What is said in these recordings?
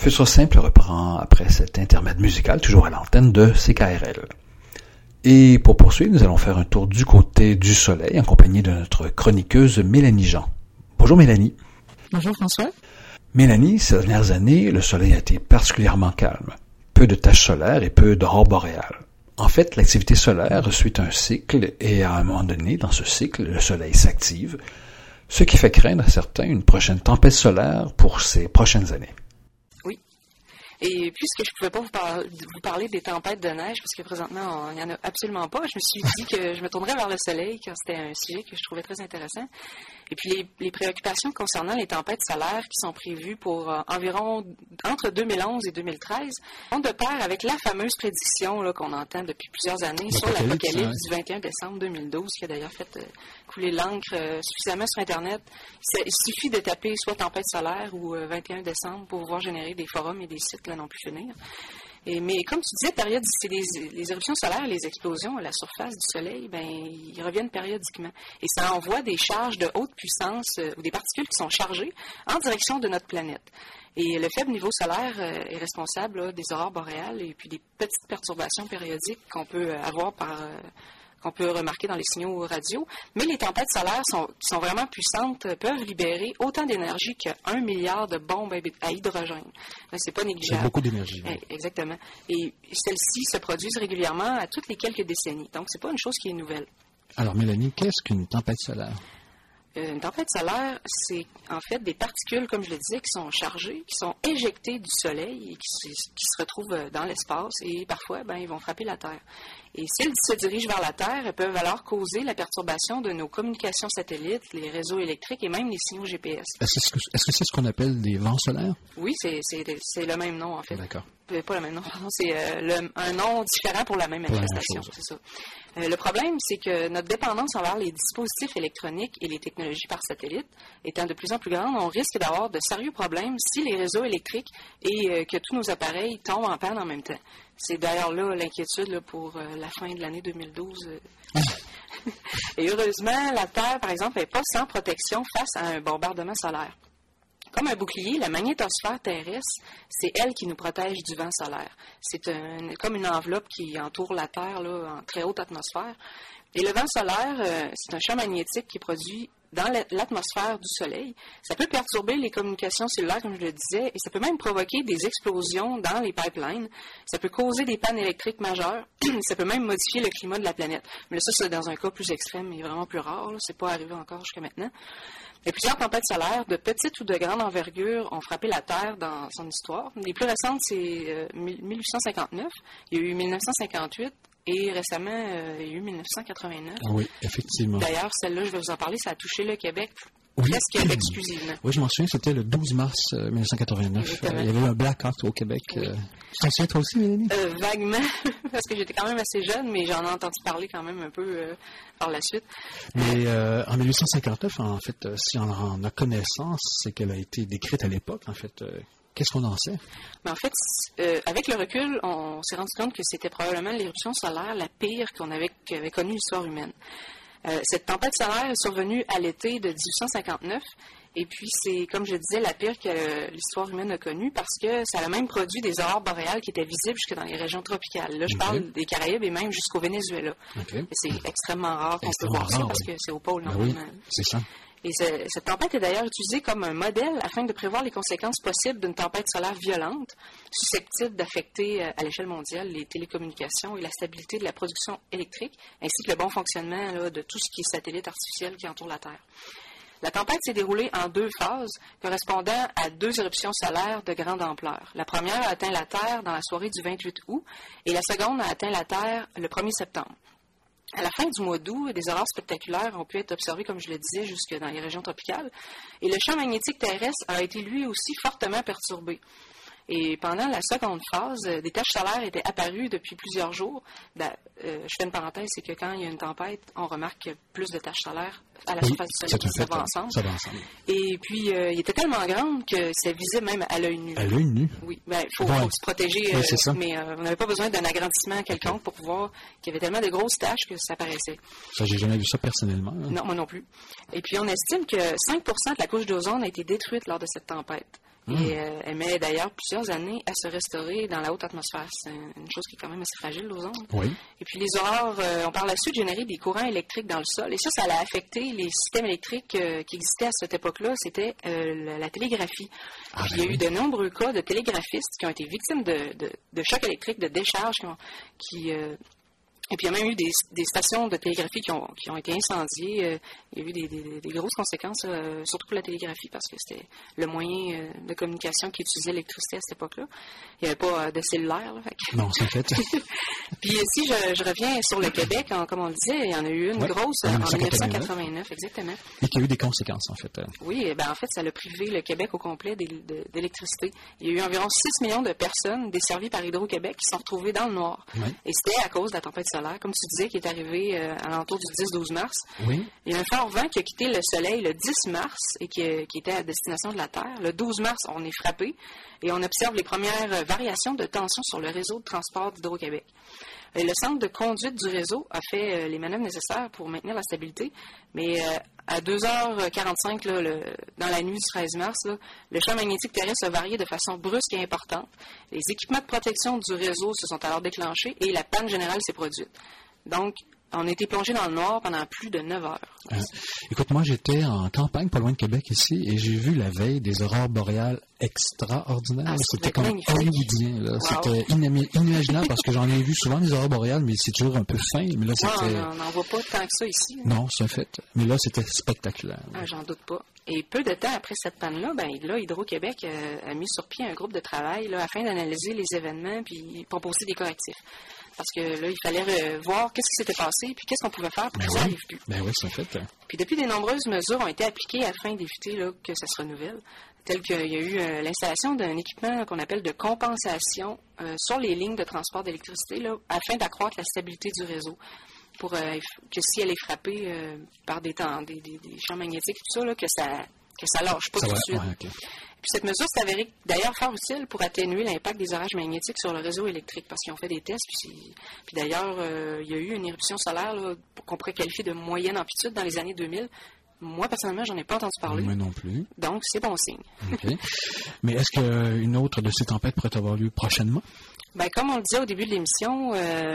Futur Simple reprend après cet intermède musical, toujours à l'antenne de CKRL. Et pour poursuivre, nous allons faire un tour du côté du soleil en compagnie de notre chroniqueuse Mélanie Jean. Bonjour Mélanie. Bonjour François. Mélanie, ces dernières années, le soleil a été particulièrement calme. Peu de taches solaires et peu d'aurores boréales. En fait, l'activité solaire suit un cycle et à un moment donné, dans ce cycle, le soleil s'active, ce qui fait craindre à certains une prochaine tempête solaire pour ces prochaines années. Oui. Et puisque je ne pouvais pas vous parler des tempêtes de neige, parce que présentement, il n'y en a absolument pas, je me suis dit que je me tournerais vers le soleil, car c'était un sujet que je trouvais très intéressant. Et puis, les préoccupations concernant les tempêtes solaires qui sont prévues pour environ entre 2011 et 2013 vont de pair avec la fameuse prédiction là, qu'on entend depuis plusieurs années sur l'apocalypse du 21 décembre 2012, qui a d'ailleurs fait couler l'encre suffisamment sur Internet. Il suffit de taper soit tempête solaire ou 21 décembre pour pouvoir générer des forums et des sites là non plus finir. Mais comme tu disais, c'est les éruptions solaires, les explosions à la surface du Soleil, ils reviennent périodiquement. Et ça envoie des charges de haute puissance ou des particules qui sont chargées en direction de notre planète. Et le faible niveau solaire est responsable là, des aurores boréales et puis des petites perturbations périodiques qu'on peut avoir qu'on peut remarquer dans les signaux radio. Mais les tempêtes solaires qui sont vraiment puissantes peuvent libérer autant d'énergie qu'1 milliard de bombes à hydrogène. C'est pas négligeable. C'est beaucoup d'énergie. Oui. Exactement. Et celles-ci se produisent régulièrement à toutes les quelques décennies. Donc, c'est pas une chose qui est nouvelle. Alors, Mélanie, qu'est-ce qu'une tempête solaire? Une tempête solaire, c'est en fait des particules, comme je le disais, qui sont chargées, qui sont éjectées du Soleil et qui se retrouvent dans l'espace et parfois, ils vont frapper la Terre. Et si elles se dirigent vers la Terre, elles peuvent alors causer la perturbation de nos communications satellites, les réseaux électriques et même les signaux GPS. Est-ce que c'est ce qu'on appelle des vents solaires? Oui, c'est le même nom, en fait. D'accord. Pas le même nom, pardon, c'est un nom différent pour la même manifestation, c'est ça. Le problème, c'est que notre dépendance envers les dispositifs électroniques et les technologies par satellite étant de plus en plus grande, on risque d'avoir de sérieux problèmes si les réseaux électriques et que tous nos appareils tombent en panne en même temps. C'est d'ailleurs là l'inquiétude là, pour la fin de l'année 2012. Et heureusement, la Terre, par exemple, n'est pas sans protection face à un bombardement solaire. Comme un bouclier, la magnétosphère terrestre, c'est elle qui nous protège du vent solaire. C'est comme une enveloppe qui entoure la Terre là, en très haute atmosphère. Et le vent solaire, c'est un champ magnétique qui est produit dans l'atmosphère du Soleil. Ça peut perturber les communications cellulaires, comme je le disais, et ça peut même provoquer des explosions dans les pipelines. Ça peut causer des pannes électriques majeures. Ça peut même modifier le climat de la planète. Mais là, ça, c'est dans un cas plus extrême et vraiment plus rare. Là. C'est pas arrivé encore jusqu'à maintenant. Il y a plusieurs tempêtes solaires, de petite ou de grande envergure, ont frappé la Terre dans son histoire. Les plus récentes, c'est 1859. Il y a eu 1958. Et récemment, il y a eu 1989. Oui, effectivement. D'ailleurs, celle-là, je vais vous en parler, ça a touché le Québec oui. presque exclusivement. Oui, je m'en souviens, c'était le 12 mars 1989. Il y avait eu un blackout au Québec. Oui. Tu t'en souviens toi aussi, Mélanie? Vaguement, parce que j'étais quand même assez jeune, mais j'en ai entendu parler quand même un peu par la suite. Mais en 1859, en fait, si on en a connaissance, c'est qu'elle a été décrite à l'époque, en fait. Qu'est-ce qu'on en sait? Mais en fait, avec le recul, on s'est rendu compte que c'était probablement l'éruption solaire la pire qu'avait connue l'histoire humaine. Cette tempête solaire est survenue à l'été de 1859, et puis c'est, comme je disais, la pire que l'histoire humaine a connue parce que ça a même produit des aurores boréales qui étaient visibles jusque dans les régions tropicales. Là, je parle des Caraïbes et même jusqu'au Venezuela. Et c'est extrêmement rare qu'on peut voir ça parce que c'est au pôle, normalement. Oui, c'est ça. Et cette tempête est d'ailleurs utilisée comme un modèle afin de prévoir les conséquences possibles d'une tempête solaire violente, susceptible d'affecter à l'échelle mondiale les télécommunications et la stabilité de la production électrique, ainsi que le bon fonctionnement là, de tout ce qui est satellite artificiel qui entoure la Terre. La tempête s'est déroulée en 2 phases, correspondant à 2 éruptions solaires de grande ampleur. La première a atteint la Terre dans la soirée du 28 août et la seconde a atteint la Terre le 1er septembre. À la fin du mois d'août, des aurores spectaculaires ont pu être observées, comme je le disais, jusque dans les régions tropicales. Et le champ magnétique terrestre a été lui aussi fortement perturbé. Et pendant la seconde phase, des taches solaires étaient apparues depuis plusieurs jours. Je fais une parenthèse, c'est que quand il y a une tempête, on remarque plus de taches solaires à la surface du Soleil. Ça va ensemble. Ça va ensemble. Et puis, il était tellement grand que c'est visible même à l'œil nu. À l'œil nu? Oui. Il faut se protéger, oui, mais on n'avait pas besoin d'un agrandissement quelconque pour voir qu'il y avait tellement de grosses taches que ça apparaissait. Ça, j'ai jamais vu ça personnellement. Non, moi non plus. Et puis, on estime que 5% de la couche d'ozone a été détruite lors de cette tempête. Et elle met d'ailleurs plusieurs années à se restaurer dans la haute atmosphère. C'est une chose qui est quand même assez fragile, l'ozone. Oui. Et puis les aurores ont par la suite généré des courants électriques dans le sol. Et ça a affecté les systèmes électriques qui existaient à cette époque-là. C'était la télégraphie. Puis il y a eu de nombreux cas de télégraphistes qui ont été victimes de chocs électriques, de décharges et puis, il y a même eu des stations de télégraphie qui ont été incendiées. Il y a eu des grosses conséquences, surtout pour la télégraphie, parce que c'était le moyen de communication qui utilisait l'électricité à cette époque-là. Il n'y avait pas de cellulaire. Là, non, c'est fait. Puis, si je reviens sur le Québec, comme on le disait, il y en a eu une grosse en 1989, exactement. Et qui a eu des conséquences, en fait. Oui, en fait, ça a privé le Québec au complet d'électricité. Il y a eu environ 6 millions de personnes desservies par Hydro-Québec qui sont retrouvées dans le noir. Oui. Et c'était à cause de la tempête solaire, comme tu disais, qui est arrivé à l'entour du 10-12 mars. Oui. Il y a un fort vent qui a quitté le Soleil le 10 mars et qui était à destination de la Terre. Le 12 mars, on est frappé et on observe les premières variations de tension sur le réseau de transport d'Hydro-Québec. Le centre de conduite du réseau a fait les manœuvres nécessaires pour maintenir la stabilité, mais à 2h45, dans la nuit du 13 mars, le champ magnétique terrestre a varié de façon brusque et importante. Les équipements de protection du réseau se sont alors déclenchés et la panne générale s'est produite. Donc, on a été plongé dans le noir pendant plus de 9 heures. Écoute, moi, j'étais en campagne, pas loin de Québec, ici, et j'ai vu la veille des aurores boréales extraordinaires. C'était comme hollywoodien. Wow. C'était inimaginable parce que j'en ai vu souvent des aurores boréales, mais c'est toujours un peu fin. Mais là, c'était... on n'en voit pas tant que ça ici. Non, c'est fait. Mais là, c'était spectaculaire. J'en doute pas. Et peu de temps après cette panne-là, Hydro-Québec a mis sur pied un groupe de travail afin d'analyser les événements puis proposer des correctifs. Parce que là, il fallait voir qu'est-ce qui s'était passé puis qu'est-ce qu'on pouvait faire pour que ça n'arrive plus. Ben oui, c'est fait. Puis depuis, de nombreuses mesures ont été appliquées afin d'éviter que ça se renouvelle. Tel qu'il y a eu l'installation d'un équipement qu'on appelle de compensation sur les lignes de transport d'électricité afin d'accroître la stabilité du réseau. Pour que si elle est frappée par des champs magnétiques, tout ça, que ça lâche pas tout de suite. Okay. Puis cette mesure s'est avérée d'ailleurs fort utile pour atténuer l'impact des orages magnétiques sur le réseau électrique, parce qu'ils ont fait des tests. Puis d'ailleurs, il y a eu une éruption solaire qu'on pourrait qualifier de moyenne amplitude dans les années 2000. Moi, personnellement, j'en ai pas entendu parler. Moi non plus. Donc, c'est bon signe. Okay. Mais est-ce qu'une autre de ces tempêtes pourrait avoir lieu prochainement? Comme on le disait au début de l'émission,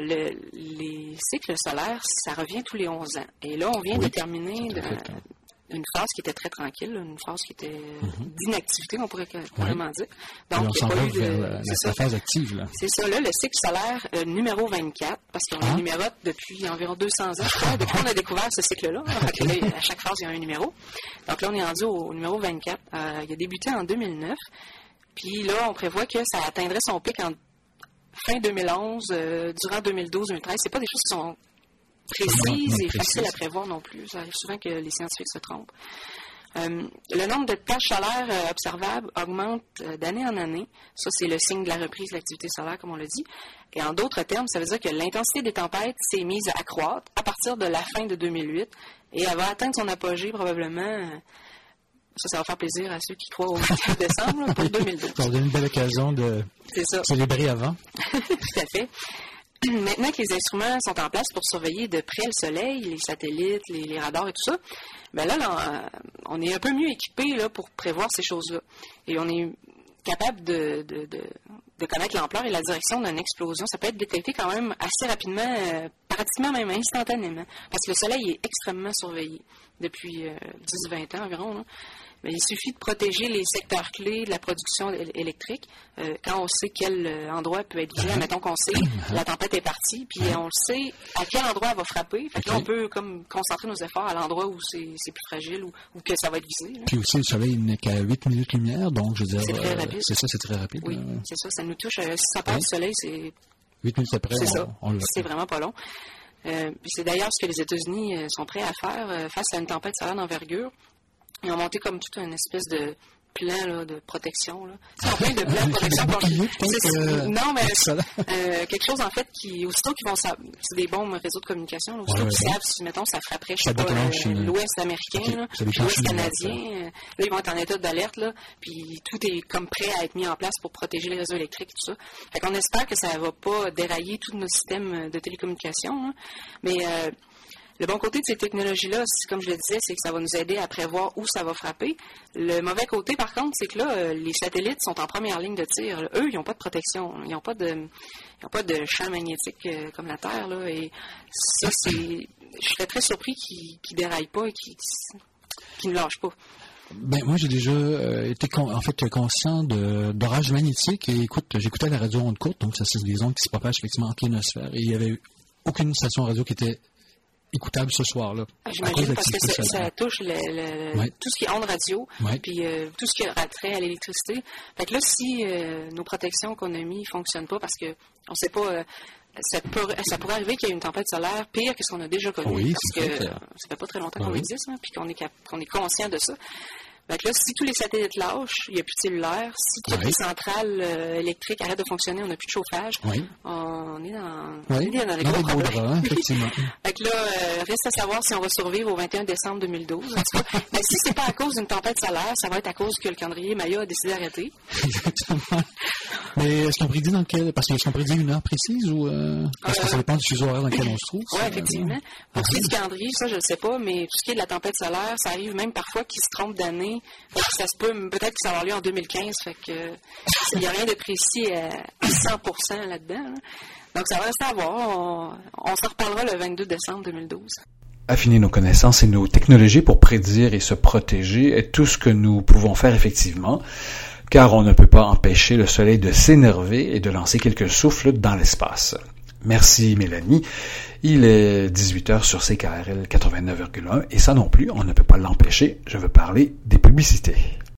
les cycles solaires, ça revient tous les 11 ans. Et là, on vient de terminer une phase qui était très tranquille, une phase qui était d'inactivité, on pourrait carrément dire. Donc, on s'en va vers la phase active. Là. C'est ça, là, le cycle solaire numéro 24, parce qu'on le numérote depuis environ 200 ans, je crois, depuis qu'on a découvert ce cycle-là. Okay. Là, à chaque phase, il y a un numéro. Donc là, on est rendu au numéro 24. Il a débuté en 2009. Puis là, on prévoit que ça atteindrait son pic en fin 2011, durant 2012-2013. C'est pas des choses qui sont précises et faciles à prévoir non plus. Ça arrive souvent que les scientifiques se trompent. Le nombre de taches solaires observables augmente d'année en année. Ça, c'est le signe de la reprise de l'activité solaire, comme on l'a dit. Et en d'autres termes, ça veut dire que l'intensité des tempêtes s'est mise à croître à partir de la fin de 2008 et elle va atteindre son apogée probablement... Ça va faire plaisir à ceux qui croient au 24 décembre pour 2012. Ça va donner une belle occasion de célébrer avant. Tout à fait. Maintenant que les instruments sont en place pour surveiller de près le Soleil, les satellites, les radars et tout ça, on est un peu mieux équipé pour prévoir ces choses-là. Et on est capable de connaître l'ampleur et la direction d'une explosion. Ça peut être détecté quand même assez rapidement, pratiquement même instantanément, parce que le Soleil est extrêmement surveillé depuis 10-20 ans environ. Là. Mais il suffit de protéger les secteurs clés de la production électrique quand on sait quel endroit peut être visé. Mettons qu'on sait la tempête est partie, puis on sait à quel endroit elle va frapper. Fait que là, on peut comme concentrer nos efforts à l'endroit où c'est plus fragile ou que ça va être visé. Là. Puis aussi, le soleil n'est qu'à 8 minutes lumière, donc je veux dire... C'est très rapide. C'est ça, c'est très rapide. Oui, c'est ça. Ça nous touche. Si ça part du soleil, c'est... 8 minutes après, c'est vraiment pas long. Puis c'est d'ailleurs ce que les États-Unis sont prêts à faire face à une tempête solaire d'envergure. Ils ont monté comme toute une espèce de plan de protection. C'est en plein de plans de protection. Non, mais quelque chose en fait qui, aussitôt qu'ils vont c'est des bons réseaux de communication. Aussitôt qu'ils savent si, mettons, ça frapperait, je sais pas, l'Ouest américain, l'Ouest canadien. Là, ils vont être en état d'alerte, puis tout est comme prêt à être mis en place pour protéger les réseaux électriques et tout ça. Fait qu'on espère que ça va pas dérailler tous nos systèmes de télécommunication. Mais Le bon côté de ces technologies-là, comme je le disais, c'est que ça va nous aider à prévoir où ça va frapper. Le mauvais côté, par contre, c'est que là, les satellites sont en première ligne de tir. Là. Eux, ils n'ont pas de protection. Ils n'ont pas de champ magnétique comme la Terre. Là, et ça, je serais très surpris qu'ils ne déraillent pas et qu'ils ne lâchent pas. Ben moi j'ai déjà été conscient d'orages magnétiques et j'écoutais la radio onde courte, donc ça c'est des ondes qui se propagent effectivement en ionosphère et il n'y avait aucune station radio qui était écoutable ce soir-là. J'imagine parce que ça touche tout ce qui est ondes radio, puis tout ce qui a trait à l'électricité. Fait que là, si nos protections qu'on a mis ne fonctionnent pas parce que on ne sait pas... ça pourrait arriver qu'il y ait une tempête solaire pire que ce qu'on a déjà connu. Oui, parce que ça fait pas très longtemps qu'on existe, puis qu'on est conscient de ça. Donc là, si tous les satellites lâchent, il n'y a plus de cellulaire. Si toutes les centrales électriques arrêtent de fonctionner, on n'a plus de chauffage. On est dans les gros problèmes. Effectivement. Donc là, reste à savoir si on va survivre au 21 décembre 2012. En tout cas, mais si c'est pas à cause d'une tempête solaire, ça va être à cause que le calendrier Maya a décidé d'arrêter. Exactement. Mais est-ce qu'on prédit parce qu'ils sont prédit une heure précise ou parce que ça dépend du fuseau horaire dans lequel on se trouve? Oui, effectivement. Pour ce qui est du calendrier, ça je ne sais pas, mais tout ce qui est de la tempête solaire, ça arrive même parfois qu'ils se trompent d'année. Ça se peut, peut-être que ça va avoir lieu en 2015, fait que il n'y a rien de précis à 100% là-dedans. Hein. Donc ça va rester à voir. On s'en reparlera le 22 décembre 2012. Affiner nos connaissances et nos technologies pour prédire et se protéger est tout ce que nous pouvons faire effectivement, car on ne peut pas empêcher le soleil de s'énerver et de lancer quelques souffles dans l'espace. Merci Mélanie. Il est 18h sur CKRL 89,1 et ça non plus, on ne peut pas l'empêcher. Je veux parler des publicités.